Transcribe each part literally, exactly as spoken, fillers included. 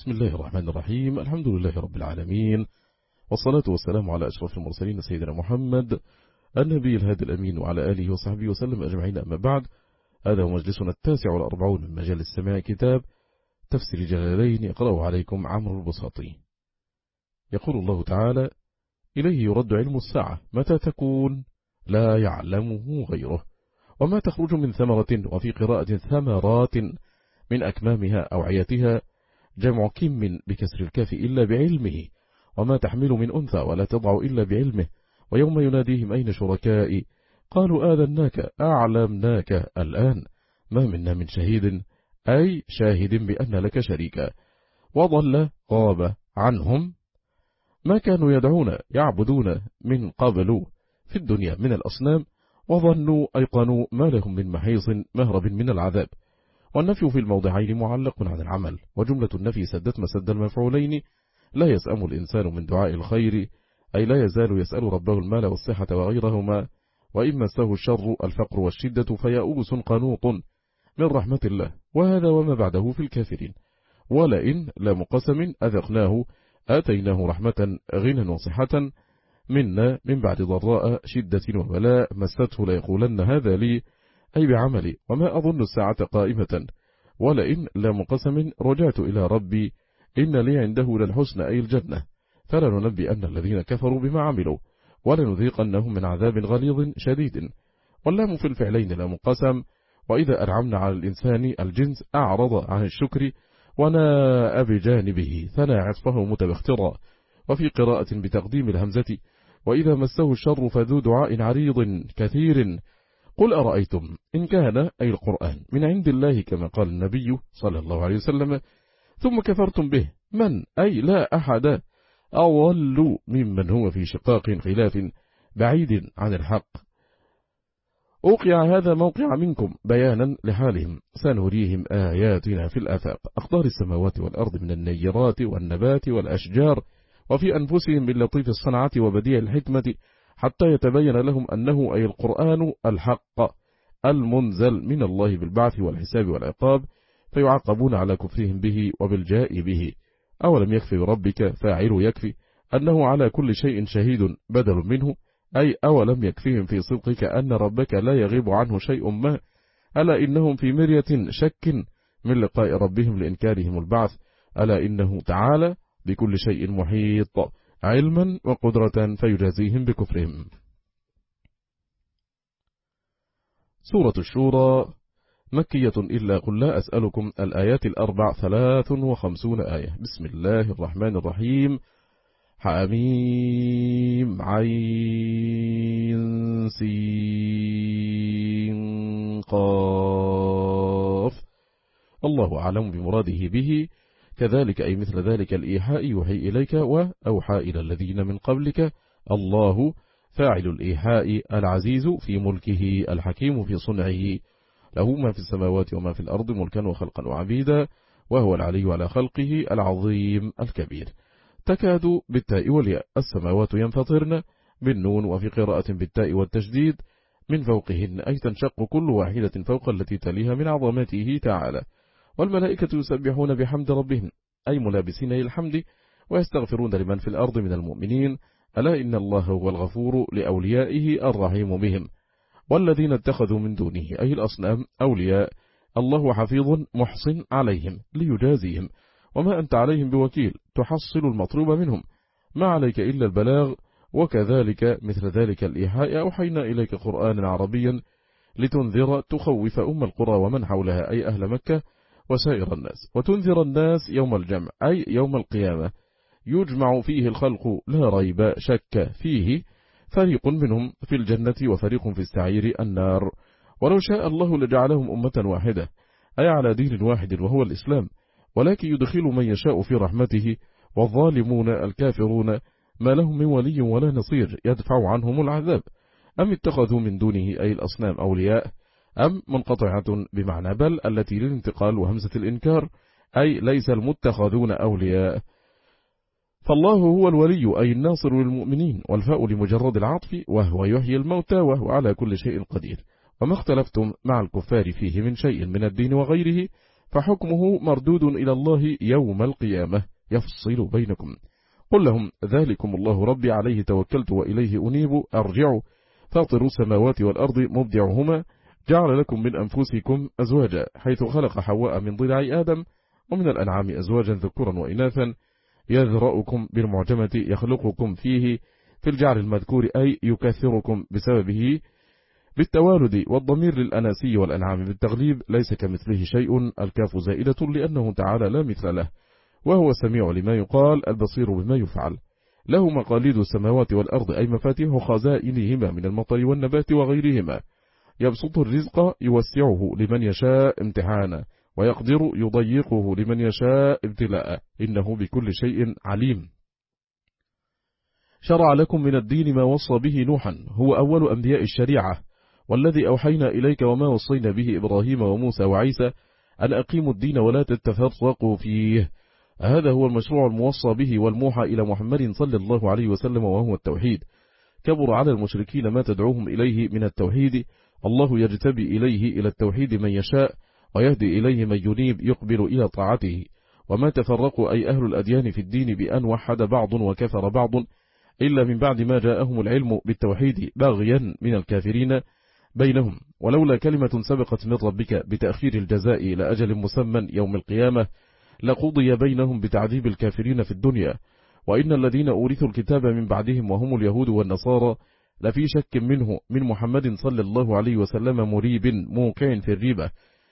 بسم الله الرحمن الرحيم. الحمد لله رب العالمين، والصلاة والسلام على أشرف المرسلين سيدنا محمد النبي الهادي الأمين وعلى آله وصحبه وسلم أجمعين. أما بعد، هذا هو مجلسنا التاسع والأربعون من مجالس سماع كتاب تفسير جلالين يقرأه عليكم عمرو البساطي. يقول الله تعالى: إليه يرد علم الساعة متى تكون لا يعلمه غيره، وما تخرج من ثمرة، وفي قراءة ثمرات من أكمامها أوعيتها، جمع كم بكسر الكاف إلا بعلمه، وما تحمل من أنثى ولا تضع إلا بعلمه، ويوم يناديهم أين شركائي قالوا آذناك أعلمناك الآن ما منا من شهيد، أي شاهد بأن لك شريكا، وضل غاب عنهم ما كانوا يدعون يعبدون من قبل في الدنيا من الأصنام، وظنوا أيقنوا ما لهم من محيص مهرب من العذاب. والنفي في الموضعين معلق عن العمل، وجملة النفي سدت مسد المفعولين. لا يسأم الإنسان من دعاء الخير، أي لا يزال يسأل ربه المال والصحة وغيرهما، وإن مسه الشر الفقر والشدة فيأوس قنوط من رحمة الله، وهذا وما بعده في الكافرين. ولئن لام قسم أذقناه آتيناه رحمة غنى وصحة منا من بعد ضراء شدة وبلاء مسته ليقولن هذا لي، أي بعملي، وما أظن الساعة قائمة. ولئن لام قسم رجعت إلى ربي إن لي عنده للحسن، أي الجنة، فلننبئن الذين كفروا بما عملوا ولنذيقنهم من عذاب غليظ شديد. واللام في الفعلين لام قسم، وإذا أنعمنا على الإنسان الجنس أعرض عن الشكر وناء بجانبه ثنى عطفه متبخترا. وفي قراءة بتقديم الهمزة وإذا مسه الشر فذو دعاء عريض كثير قل أرأيتم إن كان أي القرآن من عند الله كما قال النبي صلى الله عليه وسلم ثم كفرتم به من، أي لا أحد أضل ممن هو في شقاق خلاف بعيد عن الحق. أوقع هذا موقع منكم بيانا لحالهم، سنريهم آياتنا في الآفاق، أقدار السماوات والأرض من النيرات والنبات والأشجار، وفي أنفسهم من لطيف الصنعة وبديع الحكمة، حتى يتبين لهم أنه أي القرآن الحق المنزل من الله بالبعث والحساب والعقاب، فيعاقبون على كفرهم به وبالجاء به. أولم يكفي بربك فاعل يكفي أنه على كل شيء شهيد بدل منه، أي أولم يكفيهم في صدقك أن ربك لا يغيب عنه شيء ما، ألا إنهم في مرية شك من لقاء ربهم لإنكارهم البعث، ألا إنه تعالى بكل شيء محيط علما وقدرة فيجازيهم بكفرهم. سورة الشورى مكية إلا قل لا أسألكم، الآيات الأربع ثلاث وخمسون آية. بسم الله الرحمن الرحيم. حميم عين سين قاف. الله أعلم بمراده به، كذلك أي مثل ذلك الإيحاء يوحي إليك وأوحى إلى الذين من قبلك. الله فاعل الإيحاء العزيز في ملكه الحكيم في صنعه، له ما في السماوات وما في الأرض ملكا وخلقا وعبيدا، وهو العلي على خلقه العظيم الكبير. تكاد بالتاء والياء، السماوات ينفطرن بالنون، وفي قراءة بالتاء والتشديد من فوقهن، أي تنشق كل واحدة فوق التي تليها من عظمته تعالى. والملائكة يسبحون بحمد ربهم، أي ملابسين للحمد، ويستغفرون لمن في الأرض من المؤمنين، ألا إن الله هو الغفور لأوليائه الرحيم بهم. والذين اتخذوا من دونه أي الأصنام أولياء، الله حفيظ محصن عليهم ليجازيهم، وما أنت عليهم بوكيل، تحصل المطلوب منهم، ما عليك إلا البلاغ. وكذلك مثل ذلك الإيحاء أوحينا إليك قرآنا عربيا لتنذر تخوف أم القرى ومن حولها، أي أهل مكة وسائر الناس، وتنذر الناس يوم الجمع، أي يوم القيامة، يجمع فيه الخلق لا ريب شك فيه، فريق منهم في الجنة وفريق في السعير النار. ولو شاء الله لجعلهم أمة واحدة، أي على دين واحد وهو الإسلام، ولكن يدخل من يشاء في رحمته، والظالمون الكافرون ما لهم من ولي ولا نصير يدفع عنهم العذاب. أم اتخذوا من دونه أي الأصنام أولياء، أم منقطعة بمعنى بل التي للانتقال وهمزة الإنكار، أي ليس المتخذون أولياء. فالله هو الولي أي الناصر للمؤمنين، والفاء لمجرد العطف، وهو يحيي الموتى وهو على كل شيء قدير. وما اختلفتم مع الكفار فيه من شيء من الدين وغيره فحكمه مردود إلى الله يوم القيامة يفصل بينكم. قل لهم ذلكم الله ربي عليه توكلت وإليه أنيب أرجع فاطر السماوات والأرض مبدعهما جعل لكم من أنفسكم أزواجا حيث خلق حواء من ضلع آدم ومن الأنعام أزواجا ذكورا وإناثا يذرأكم بالمعجمة يخلقكم فيه في الجعل المذكور أي يكثركم بسببه بالتوالد والضمير للأناسي والأنعام بالتغليب ليس كمثله شيء الكاف زائدة لأنه تعالى لا مثل له وهو السميع لما يقال البصير بما يفعل له مقاليد السماوات والأرض أي مفاتيح خزائنهما من المطر والنبات وغيرهما يبسط الرزق يوسعه لمن يشاء امتحانا ويقدر يضيقه لمن يشاء ابتلاء إنه بكل شيء عليم. شرع لكم من الدين ما وصى به نوحا هو أول أنبياء الشريعة والذي أوحينا إليك وما وصينا به إبراهيم وموسى وعيسى أن أقيموا الدين ولا تتفرقوا فيه. هذا هو المشروع الموصى به والموحى إلى محمد صلى الله عليه وسلم وهو التوحيد. كبر على المشركين ما تدعوهم إليه من التوحيد. الله يجتبي إليه إلى التوحيد من يشاء ويهدي إليه من ينيب يقبل إلى طاعته. وما تفرقوا أي أهل الأديان في الدين بأن وحد بعض وكفر بعض إلا من بعد ما جاءهم العلم بالتوحيد باغيا من الكافرين بينهم ولولا كلمة سبقت من ربك بتأخير الجزاء إلى أجل مسمى يوم القيامة لقضي بينهم بتعذيب الكافرين في الدنيا. وإن الذين أورثوا الكتاب من بعدهم وهم اليهود والنصارى لفي شك منه من محمد صلى الله عليه وسلم مريب موقع في الريبة.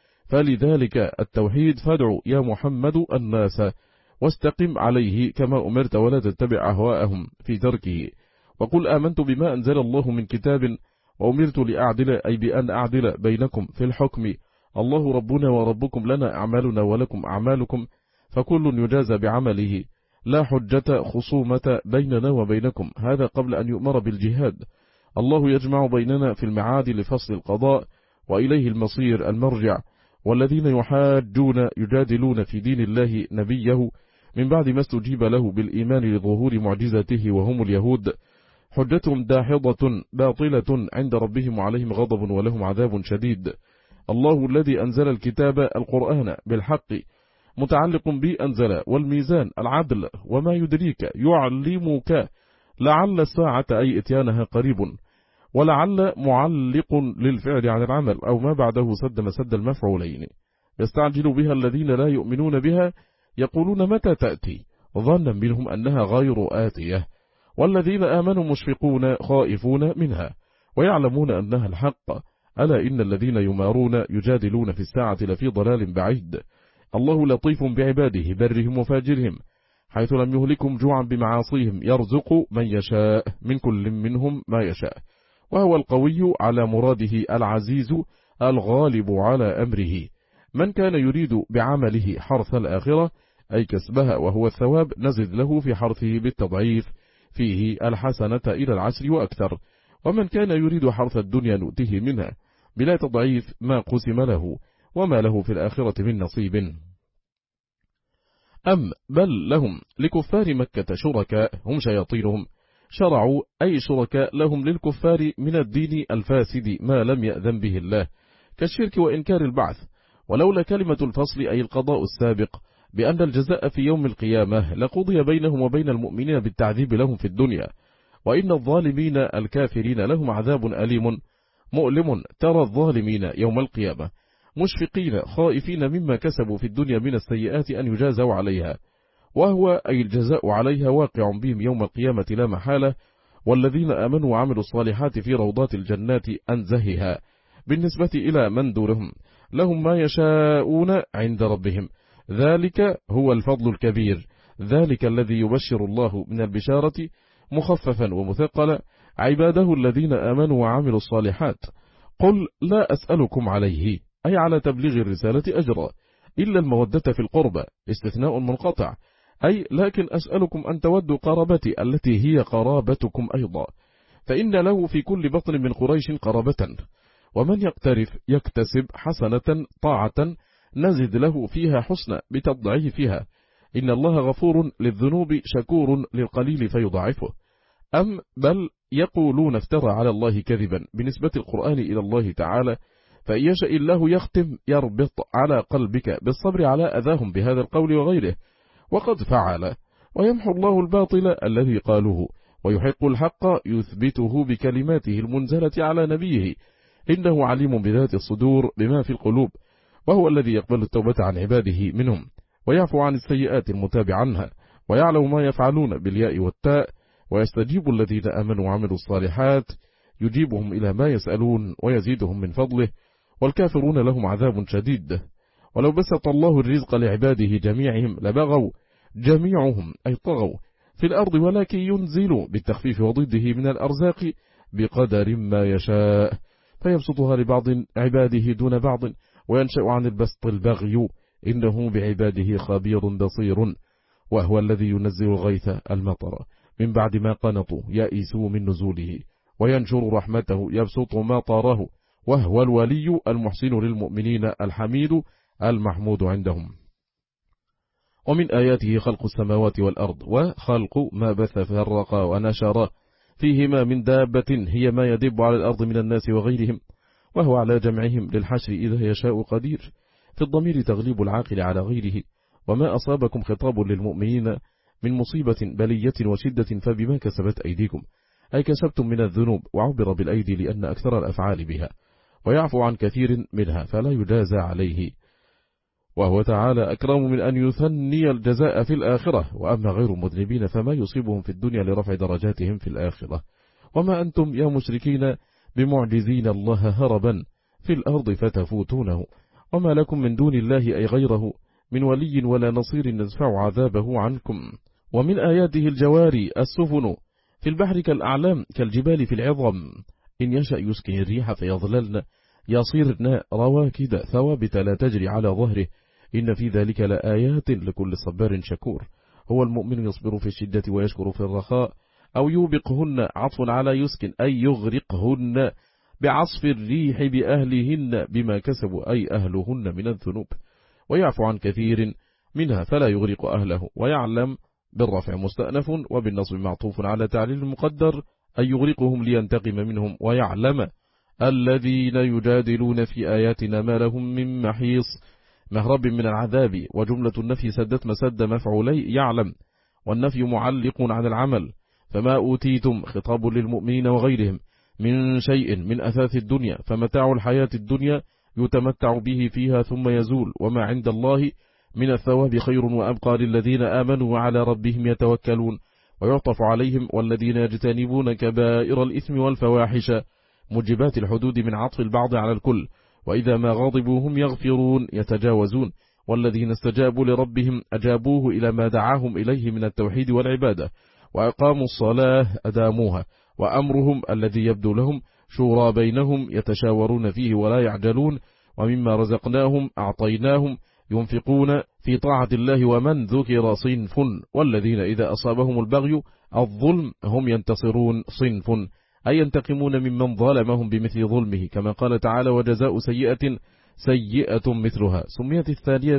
فلذلك التوحيد فادعوا يا محمد الناس واستقم عليه كما أمرت ولا تتبع أهواءهم في تركه. وقل آمنت بما أنزل الله من كتاب وأمرت لأعدل أي بأن أعدل بينكم في الحكم الله ربنا وربكم لنا أعمالنا ولكم أعمالكم فكل يجازى بعمله لا حجة خصومة بيننا وبينكم. هذا قبل أن يؤمر بالجهاد. الله يجمع بيننا في المعاد لفصل القضاء وإليه المصير المرجع. والذين يحاجون يجادلون في دين الله نبيه من بعد ما استجيب له بالإيمان لظهور معجزته وهم اليهود حجتهم داحضة باطلة عند ربهم وعليهم غضب ولهم عذاب شديد. الله الذي أنزل الكتاب القرآن بالحق متعلق بأنزل والميزان العدل وما يدريك يعلمك لعل الساعة أي اتيانها قريب ولعل معلق للفعل عن العمل أو ما بعده سد مسد المفعولين يستعجل بها الذين لا يؤمنون بها يقولون متى تأتي ظنا منهم أنها غير آتية والذين آمنوا مشفقون خائفون منها ويعلمون أنها الحق ألا إن الذين يمارون يجادلون في الساعة لفي ضلال بعيد. الله لطيف بعباده برهم وفاجرهم حيث لم يهلكم جوعا بمعاصيهم يرزق من يشاء من كل منهم ما يشاء وهو القوي على مراده العزيز الغالب على أمره. من كان يريد بعمله حرث الآخرة أي كسبها وهو الثواب نزد له في حرثه بالتضعيف فيه الحسنة إلى العشر وأكثر. ومن كان يريد حرث الدنيا نؤته منها بلا تضعيف ما قسم له وما له في الآخرة من نصيب. أم بل لهم لكفار مكة شركاء هم شياطينهم شرعوا أي شركاء لهم للكفار من الدين الفاسد ما لم يأذن به الله كالشرك وإنكار البعث. ولولا كلمة الفصل أي القضاء السابق بأن الجزاء في يوم القيامة لقضي بينهم وبين المؤمنين بالتعذيب لهم في الدنيا. وإن الظالمين الكافرين لهم عذاب أليم مؤلم. ترى الظالمين يوم القيامة مشفقين خائفين مما كسبوا في الدنيا من السيئات أن يجازوا عليها وهو أي الجزاء عليها واقع بهم يوم القيامة لا محالة. والذين آمنوا وعملوا الصالحات في روضات الجنات أنزهها بالنسبة إلى من دورهم لهم ما يشاءون عند ربهم ذلك هو الفضل الكبير. ذلك الذي يبشر الله من البشارة مخففا ومثقلا عباده الذين آمنوا وعملوا الصالحات. قل لا أسألكم عليه أي على تبليغ الرسالة أجرا إلا المودة في القربة استثناء منقطع أي لكن أسألكم أن تودوا قرابتي التي هي قرابتكم أيضا فإن له في كل بطن من قريش قرابة ومن يقترف يكتسب حسنة طاعة نزد له فيها حسنة بتضعيفها إن الله غفور للذنوب شكور للقليل فيضاعفه. أم بل يقولون افترى على الله كذبا بنسبة القرآن إلى الله تعالى فإن يشاء الله يختم يربط على قلبك بالصبر على أذاهم بهذا القول وغيره، وقد فعل، ويمحو الله الباطل الذي قالوه، ويحق الحق يثبته بكلماته المنزلة على نبيه، إنه عليم بذات الصدور بما في القلوب، وهو الذي يقبل التوبة عن عباده منهم، ويعفو عن السيئات المتابع عنها، ويعلم ما يفعلون بالياء والتاء، ويستجيب الذين آمنوا وعملوا الصالحات، يجيبهم إلى ما يسألون ويزيدهم من فضله، والكافرون لهم عذاب شديد. ولو بسط الله الرزق لعباده جميعهم لبغوا جميعهم أي طغوا في الأرض، ولكن ينزل بالتخفيف وضده من الأرزاق بقدر ما يشاء، فيبسطها لبعض عباده دون بعض، وينشأ عن البسط البغي، إنه بعباده خبير بصير. وهو الذي ينزل الغيث المطر من بعد ما قنطوا يئسوا من نزوله، وينشر رحمته يبسط مطره، وهو الولي المحسن للمؤمنين الحميد المحمود عندهم. ومن آياته خلق السماوات والأرض، وخلق ما بث فرق ونشر فيهما من دابة هي ما يدب على الأرض من الناس وغيرهم، وهو على جمعهم للحشر إذا يشاء قدير، في الضمير تغليب العاقل على غيره. وما أصابكم خطاب للمؤمنين من مصيبة بلية وشدة فبما كسبت أيديكم، أي كسبتم من الذنوب، وعبر بالأيدي لأن أكثر الأفعال بها، ويعفو عن كثير منها فلا يجازى عليه. وهو تعالى أكرم من أن يثني الجزاء في الآخرة، وأما غير مذنبين فما يصيبهم في الدنيا لرفع درجاتهم في الآخرة. وما أنتم يا مشركين بمعجزين الله هربا في الأرض فتفوتونه، وما لكم من دون الله أي غيره من ولي ولا نصير يدفع عذابه عنكم. ومن آياته الجواري السفن في البحر كالأعلام كالجبال في العظم، إن يشأ يسكن الريح فيظللن يصيرن رواكد ثوابت لا تجري على ظهره، إن في ذلك لآيات لكل صبار شكور. هو المؤمن يصبر في الشدة ويشكر في الرخاء، أو يوبقهن عطف على يسكن أي يغرقهن بعصف الريح بأهلهن بما كسبوا أي أهلهن من الذنوب، ويعفو عن كثير منها فلا يغرق أهله. ويعلم بالرفع مستأنف، وبالنصب معطوف على تعليل المقدر أن يغرقهم لينتقم منهم. ويعلم الذين يجادلون في آياتنا ما لهم من محيص مهرب من العذاب. وجملة النفي سدت مسد مفعولي يعلم، والنفي معلق عن العمل. فما أوتيتم خطاب للمؤمنين وغيرهم من شيء من أثاث الدنيا، فمتاع الحياة الدنيا يتمتع به فيها ثم يزول، وما عند الله من الثواب خير وأبقى للذين آمنوا وعلى ربهم يتوكلون. ويعطف عليهم والذين يجتنبون كبائر الإثم والفواحش مجبات الحدود من عطف البعض على الكل، وإذا ما غضبوا هم يغفرون يتجاوزون. والذين استجابوا لربهم أجابوه إلى ما دعاهم إليه من التوحيد والعبادة، وأقاموا الصلاة أداموها. وأمرهم الذي يبدو لهم شورى بينهم يتشاورون فيه ولا يعجلون. ومما رزقناهم أعطيناهم ينفقون في طاعة الله. ومن ذكر صنف، والذين إذا أصابهم البغي الظلم هم ينتصرون. صنف أي ينتقمون ممن ظلمهم بمثل ظلمه، كما قال تعالى وجزاء سيئة سيئة مثلها. سميت الثانية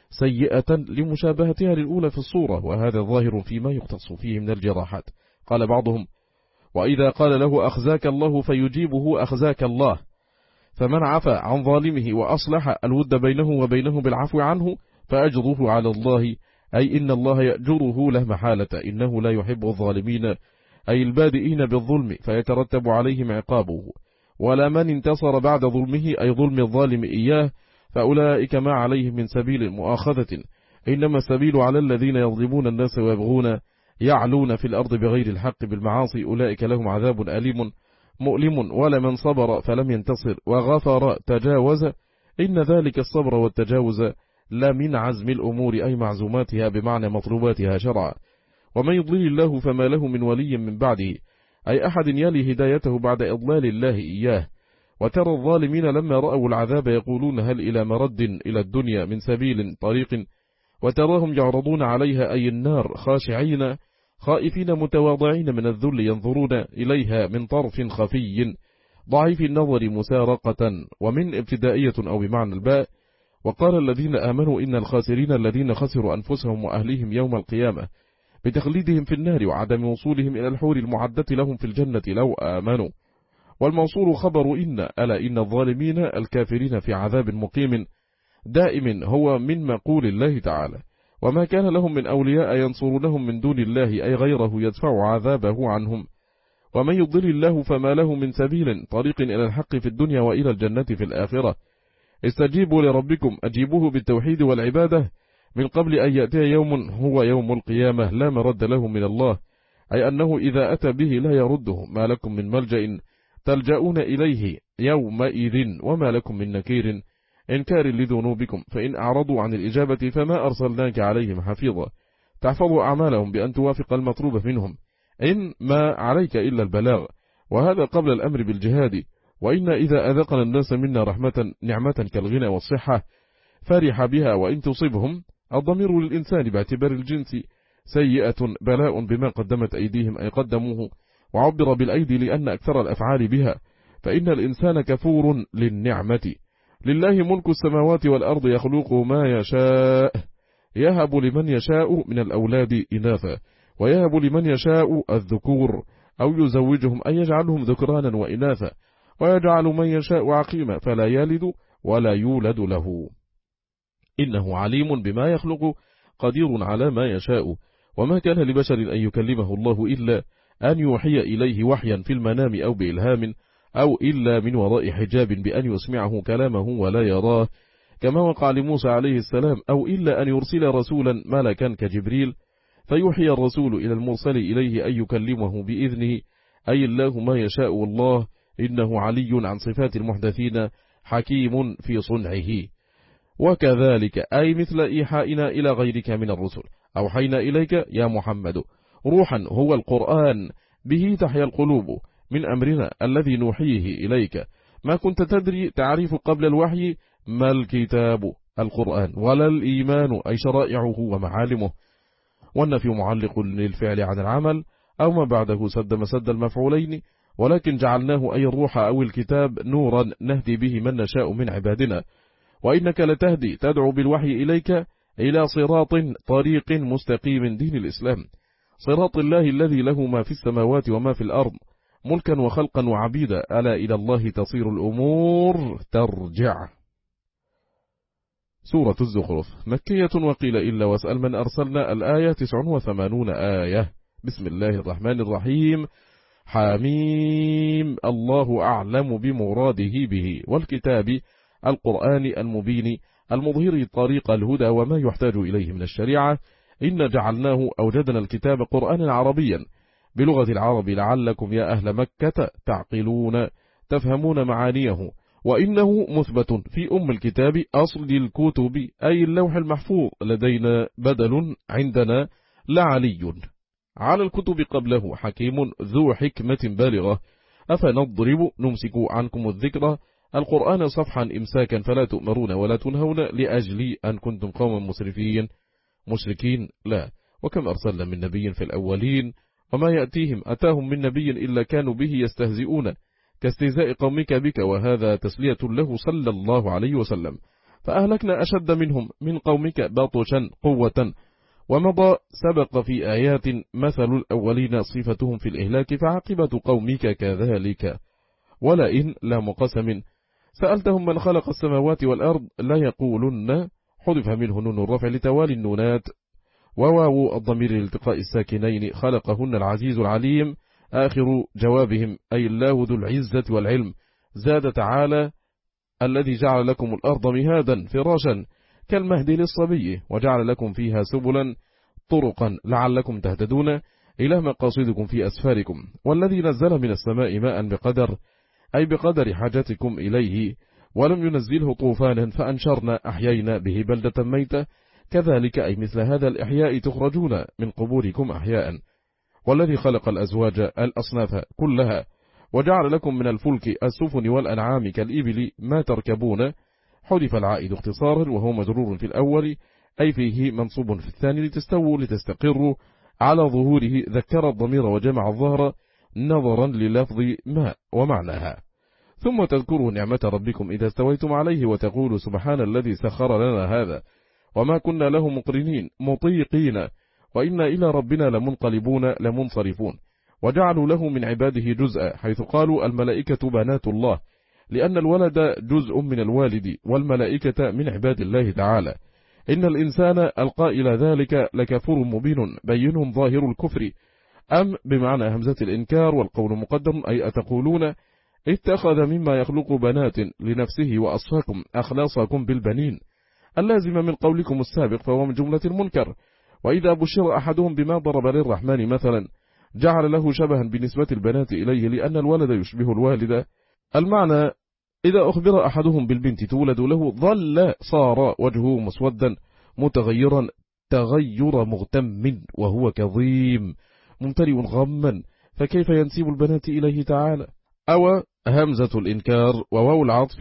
سيئة لمشابهتها للأولى في الصورة، وهذا ظاهر فيما يختص فيه من الجراحات. قال بعضهم وإذا قال له أخزاك الله فيجيبه أخزاك الله، فمن عفى عن ظالمه وأصلح الود بينه وبينه بالعفو عنه فأجره على الله، أي إن الله يأجره له محالة، إنه لا يحب الظالمين أي البادئين بالظلم فيترتب عليهم عقابه. ولا من انتصر بعد ظلمه أي ظلم الظالم إياه، فأولئك ما عليهم من سبيل مؤاخذة، إنما السبيل على الذين يظلمون الناس ويبغون يعلون في الأرض بغير الحق بالمعاصي، أولئك لهم عذاب أليم مؤلم. ولمن صبر فلم ينتصر وغفر تجاوز، إن ذلك الصبر والتجاوز لا من عزم الأمور أي معزوماتها بمعنى مطلوباتها شرعا. ومن يضلل الله فما له من ولي من بعده، أي أحد يلي هدايته بعد إضلال الله إياه. وترى الظالمين لما رأوا العذاب يقولون هل إلى مرد إلى الدنيا من سبيل طريق، وتراهم يعرضون عليها أي النار خاشعين خائفين متواضعين من الذل ينظرون إليها من طرف خفي ضعيف النظر مسارقة. ومن ابتدائية أو بمعنى الباء. وقال الذين آمنوا إن الخاسرين الذين خسروا أنفسهم وأهليهم يوم القيامة، بتخليدهم في النار وعدم وصولهم إلى الحور المعدة لهم في الجنة لو آمنوا. والموصول خبر إن، ألا إن الظالمين الكافرين في عذاب مقيم دائم هو من مقول الله تعالى: وما كان لهم من أولياء ينصرونهم من دون الله أي غيره يدفع عذابه عنهم، ومن يضل الله فما له من سبيل طريق إلى الحق في الدنيا وإلى الجنة في الآخرة. استجيبوا لربكم، أجيبوه بالتوحيد والعبادة من قبل أن يأتي يوم هو يوم القيامة لا مرد له من الله، أي أنه إذا أتى به لا يرده. ما لكم من ملجأ تلجؤون إليه يومئذ وما لكم من نكير إنكار لذنوبكم، فإن أعرضوا عن الإجابة فما أرسلناك عليهم حفيظا تحفظ أعمالهم بأن توافق المطلوب منهم، إن ما عليك إلا البلاغ، وهذا قبل الأمر بالجهاد. وإن إذا أذقنا الناس منا رحمة نعمة كالغنى والصحة فرح بها، وإن تصبهم الضمير للإنسان باعتبار الجنس سيئة بلاء بما قدمت أيديهم أي قدموه، وعبر بالأيدي لأن أكثر الأفعال بها، فإن الإنسان كفور للنعمة. لله ملك السماوات والأرض يخلق ما يشاء، يهب لمن يشاء من الأولاد إناثا ويهب لمن يشاء الذكور، أو يزوجهم أن يجعلهم ذكرانا وإناثا، ويجعل من يشاء عقيما فلا يلد ولا يولد له، إنه عليم بما يخلق قدير على ما يشاء. وما كان لبشر أن يكلمه الله إلا أن يوحي إليه وحيا في المنام أو بإلهام، أو إلا من وراء حجاب بأن يسمعه كلامه ولا يراه، كما وقع لموسى عليه السلام، أو إلا أن يرسل رسولا ملكا كجبريل فيوحي الرسول إلى المرسل إليه أن يكلمه بإذنه، أي الله ما يشاء الله، إنه علي عن صفات المحدثين حكيم في صنعه. وكذلك أي مثل إيحائنا إلى غيرك من الرسل أوحينا إليك يا محمد روحا هو القرآن به تحيا القلوب من أمرنا الذي نوحيه إليك، ما كنت تدري تعريف قبل الوحي ما الكتاب القرآن ولا الإيمان أي شرائعه ومعالمه. والنفي معلق للفعل عن العمل أو ما بعده سد مسد المفعولين، ولكن جعلناه أي الروح أو الكتاب نورا نهدي به من نشاء من عبادنا. وإنك لتهدي تدعو بالوحي إليك إلى صراط طريق مستقيم دين الإسلام، صراط الله الذي له ما في السماوات وما في الأرض ملكا وخلقا وعبيدا، ألا إلى الله تصير الأمور ترجع. سورة الزخرف مكية، وقيل إلا واسأل من أرسلنا الآية تسع وثمانون آية. بسم الله الرحمن الرحيم. حميم الله أعلم بمراده به، والكتاب القرآن المبين المظهر طريق الهدى وما يحتاج إليه من الشريعة. إن جعلناه أوجدنا الكتاب قرآنا عربيا بلغة العرب لعلكم يا أهل مكة تعقلون تفهمون معانيه. وإنه مثبت في أم الكتاب أصل الكتب أي اللوح المحفوظ لدينا بدل عندنا لعلي على الكتب قبله حكيم ذو حكمة بالغة. أفنضرب نمسك عنكم الذكر القرآن صفحا إمساكا فلا تؤمرون ولا تنهون لأجل أن كنتم قوما مسرفين مشركين لا. وكم أرسلنا من نبي في الأولين وما يأتيهم أتاهم من نبي إلا كانوا به يستهزئون كاستهزاء قومك بك، وهذا تسلية له صلى الله عليه وسلم. فأهلكنا أشد منهم من قومك بطشا قوة، ومضى سبق في آيات مثل الأولين صفتهم في الإهلاك فعاقبة قومك كذلك. ولئن لا مقسم سألتهم من خلق السماوات والأرض لا يقولن حذف منه نون الرفع لتوالي النونات، وواو الضمير لالتقاء الساكنين خلقهن العزيز العليم. آخر جوابهم أي الله ذو العزة والعلم. زاد تعالى الذي جعل لكم الأرض مهادا فراشا كالمهد للصبي وجعل لكم فيها سبلا طرقا لعلكم تهتدون إلى مقاصدكم في أسفاركم. والذي نزل من السماء ماء بقدر أي بقدر حاجتكم إليه، ولم ينزله طوفانا فأنشرنا أحيينا به بلدة ميتة، كذلك أي مثل هذا الإحياء تخرجون من قبوركم أحياء. والذي خلق الأزواج الأصناف كلها وجعل لكم من الفلك السفن والأنعام كالإبل ما تركبون، حذف العائد اختصارا وهو مجرور في الأول أي فيه منصوب في الثاني لتستووا لتستقروا على ظهوره، ذكر الضمير وجمع الظهر نظرا للفظ ما ومعناها. ثم تذكروا نعمة ربكم إذا استويتم عليه وتقولوا سبحان الذي سخر لنا هذا وما كنا له مقرنين مطيقين وإنا إلى ربنا لمنقلبون لمنصرفون. وجعلوا له من عباده جزءا، حيث قالوا الملائكة بنات الله، لأن الولد جزء من الوالد والملائكة من عباد الله تعالى. إن الإنسان ألقى إلى ذلك لكفور مبين بين ظاهر الكفر. أم بمعنى همزة الإنكار، والقول مقدم، أي أتقولون اتخذ مما يخلق بنات لنفسه وأصفاكم أخلاصكم بالبنين، اللازم من قولكم السابق، فهو من جملة المنكر. وإذا بشر أحدهم بما ضرب للرحمن مثلا جعل له شبها بنسبة البنات إليه، لأن الولد يشبه الوالد. المعنى إذا أخبر أحدهم بالبنت تولد له ظل صار وجهه مسودا متغيرا تغير مغتم، وهو كظيم ممتلئ غما، فكيف ينسب البنات إليه تعالى؟ أو همزة الإنكار وواو العطف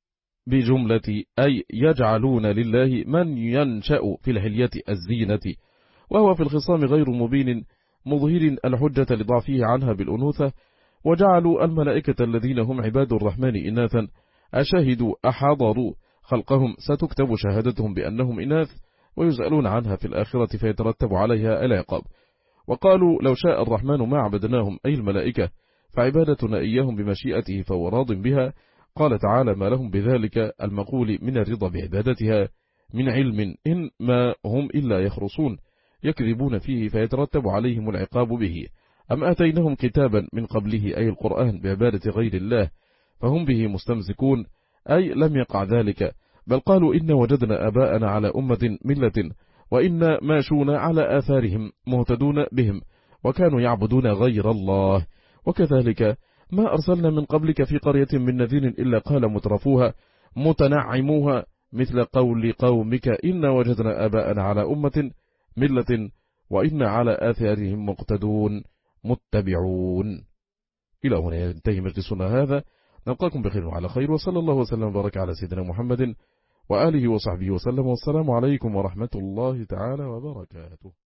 بجملة أي يجعلون لله من ينشأ في الحلية الزينة، وهو في الخصام غير مبين مظهر الحجة لضعفه عنها بالأنوثة. وجعلوا الملائكة الذين هم عباد الرحمن إناثا، أشهدوا أحضروا خلقهم ستكتب شهادتهم بأنهم إناث، ويسألون عنها في الآخرة فيترتب عليها العقاب. وقالوا لو شاء الرحمن ما عبدناهم، أي الملائكة، فعبادتنا إياهم بمشيئته فهو راض بها. قال تعالى ما لهم بذلك المقول من الرضا بعبادتها من علم إن ما هم إلا يخرصون يكذبون فيه فيترتب عليهم العقاب به. أم أتيناهم كتابا من قبله، أي القرآن، بعبادة غير الله فهم به مستمسكون، أي لم يقع ذلك، بل قالوا إن وجدنا آباءنا على أمة ملة وإن ماشون على آثارهم مهتدون بهم، وكانوا يعبدون غير الله. وكذلك ما أرسلنا من قبلك في قرية من نذير إلا قال مترفوها متنعموها مثل قول قومك إن وجدنا آباءنا على أمة ملة وإن على آثارهم مقتدون متبعون. إلى هنا ينتهي مجلسنا هذا، نلقاكم بخير وعلى خير، وصلى الله وسلم وبارك على سيدنا محمد وآله وصحبه وسلم، والسلام عليكم ورحمة الله تعالى وبركاته.